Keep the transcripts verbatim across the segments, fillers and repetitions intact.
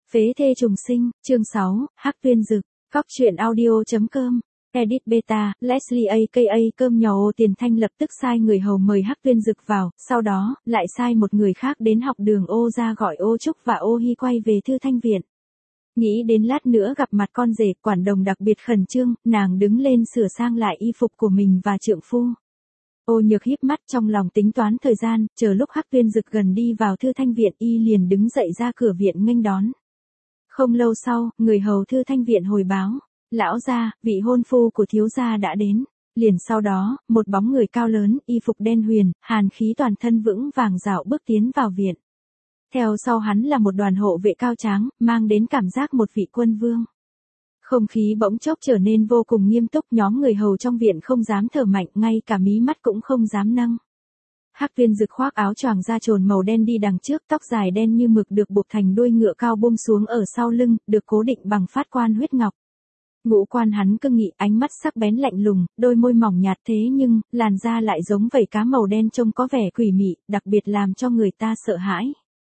Phế thê trùng sinh, chương sáu, Hắc Tuyên Dực, Cóc truyện audio.com, Edit Beta, Leslie aka Cơm Nhỏ Ô Tiền Thanh lập tức sai người hầu mời Hắc Tuyên Dực vào, sau đó, lại sai một người khác đến học đường Ô ra gọi Ô Trúc và Ô Hi quay về Thư Thanh Viện. Nghĩ đến lát nữa gặp mặt con rể, quản đồng đặc biệt khẩn trương, nàng đứng lên sửa sang lại y phục của mình và trượng phu. Ô Nhược híp mắt trong lòng tính toán thời gian, chờ lúc Hắc Tuyên Dực gần đi vào Thư Thanh Viện y liền đứng dậy ra cửa viện nghênh đón. Không lâu sau, người hầu Thư Thanh Viện hồi báo, lão gia, vị hôn phu của thiếu gia đã đến. Liền sau đó, một bóng người cao lớn, y phục đen huyền, hàn khí toàn thân vững vàng dạo bước tiến vào viện. Theo sau hắn là một đoàn hộ vệ cao tráng, mang đến cảm giác một vị quân vương. Không khí bỗng chốc trở nên vô cùng nghiêm túc, nhóm người hầu trong viện không dám thở mạnh, ngay cả mí mắt cũng không dám nâng. Hắc Tuyên Dực khoác áo choàng da trồn màu đen đi đằng trước, tóc dài đen như mực được buộc thành đuôi ngựa cao buông xuống ở sau lưng, được cố định bằng phát quan huyết ngọc. Ngũ quan hắn cương nghị, ánh mắt sắc bén lạnh lùng, đôi môi mỏng nhạt thế nhưng, làn da lại giống vảy cá màu đen trông có vẻ quỷ mị, đặc biệt làm cho người ta sợ hãi.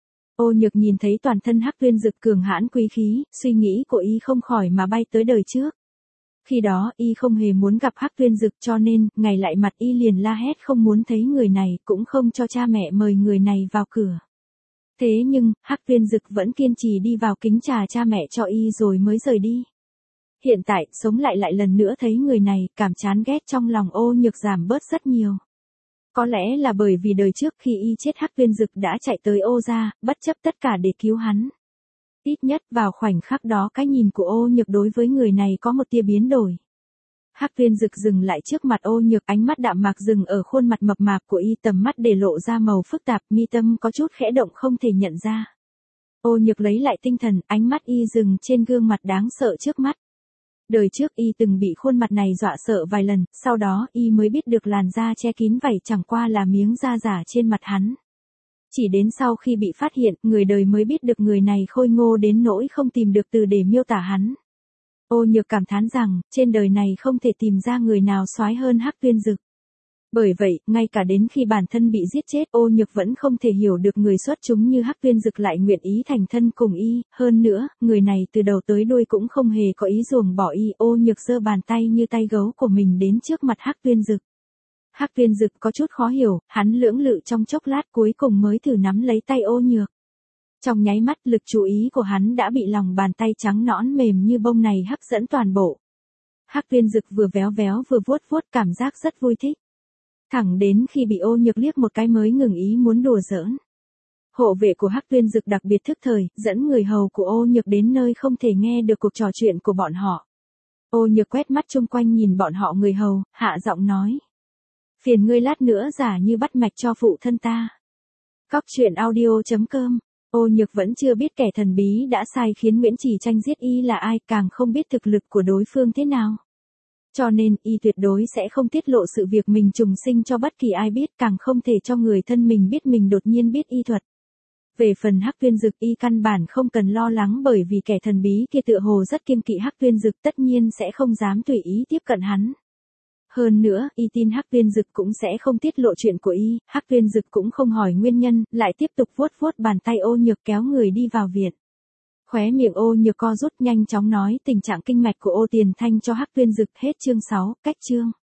Ô Nhược nhìn thấy toàn thân Hắc Tuyên Dực cường hãn quý khí, suy nghĩ của y không khỏi mà bay tới đời trước. Khi đó, y không hề muốn gặp Hắc Tuyên Dực cho nên, ngày lại mặt y liền la hét không muốn thấy người này, cũng không cho cha mẹ mời người này vào cửa. Thế nhưng, Hắc Tuyên Dực vẫn kiên trì đi vào kính trà cha mẹ cho y rồi mới rời đi. Hiện tại, sống lại lại lần nữa thấy người này, cảm chán ghét trong lòng Ô Nhược giảm bớt rất nhiều. Có lẽ là bởi vì đời trước khi y chết Hắc Tuyên Dực đã chạy tới Ô gia, bất chấp tất cả để cứu hắn. Ít nhất vào khoảnh khắc đó cái nhìn của Ô Nhược đối với người này có một tia biến đổi. Hắc Tuyên Dực dừng lại trước mặt Ô Nhược, ánh mắt đạm mạc dừng ở khuôn mặt mập mạp của y, tầm mắt để lộ ra màu phức tạp, mi tâm có chút khẽ động không thể nhận ra. Ô Nhược lấy lại tinh thần, ánh mắt y dừng trên gương mặt đáng sợ trước mắt. Đời trước y từng bị khuôn mặt này dọa sợ vài lần, sau đó y mới biết được làn da che kín vảy chẳng qua là miếng da giả trên mặt hắn. Chỉ đến sau khi bị phát hiện, người đời mới biết được người này khôi ngô đến nỗi không tìm được từ để miêu tả hắn. Ô Nhược cảm thán rằng, trên đời này không thể tìm ra người nào soái hơn Hắc Tuyên Dực. Bởi vậy, ngay cả đến khi bản thân bị giết chết, Ô Nhược vẫn không thể hiểu được người xuất chúng như Hắc Tuyên Dực lại nguyện ý thành thân cùng y, hơn nữa, người này từ đầu tới đuôi cũng không hề có ý ruồng bỏ y. Ô Nhược giơ bàn tay như tay gấu của mình đến trước mặt Hắc Tuyên Dực. Hắc Tuyên Dực có chút khó hiểu, hắn lưỡng lự trong chốc lát cuối cùng mới thử nắm lấy tay Ô Nhược. Trong nháy mắt, lực chú ý của hắn đã bị lòng bàn tay trắng nõn mềm như bông này hấp dẫn toàn bộ. Hắc Tuyên Dực vừa véo véo vừa vuốt vuốt, cảm giác rất vui thích. Thẳng đến khi bị Ô Nhược liếc một cái mới ngừng ý muốn đùa giỡn. Hộ vệ của Hắc Tuyên Dực đặc biệt thức thời, dẫn người hầu của Ô Nhược đến nơi không thể nghe được cuộc trò chuyện của bọn họ. Ô Nhược quét mắt chung quanh nhìn bọn họ người hầu, hạ giọng nói. Phiền ngươi lát nữa giả như bắt mạch cho phụ thân ta. Cóc truyện audio.com. Ô Nhược vẫn chưa biết kẻ thần bí đã sai khiến Nguyễn Chỉ Tranh giết y là ai, càng không biết thực lực của đối phương thế nào. Cho nên, y tuyệt đối sẽ không tiết lộ sự việc mình trùng sinh cho bất kỳ ai biết, càng không thể cho người thân mình biết mình đột nhiên biết y thuật. Về phần Hắc Tuyên Dực, y căn bản không cần lo lắng bởi vì kẻ thần bí kia tựa hồ rất kiêng kỵ Hắc Tuyên Dực, tất nhiên sẽ không dám tùy ý tiếp cận hắn. Hơn nữa, y tin Hắc Tuyên Dực cũng sẽ không tiết lộ chuyện của y, Hắc Tuyên Dực cũng không hỏi nguyên nhân, lại tiếp tục vuốt vuốt bàn tay Ô Nhược kéo người đi vào viện. Khóe miệng Ô Nhược co rút, nhanh chóng nói tình trạng kinh mạch của Ô Tiền Thanh cho Hắc Tuyên Dực. Hết chương sáu, cách chương.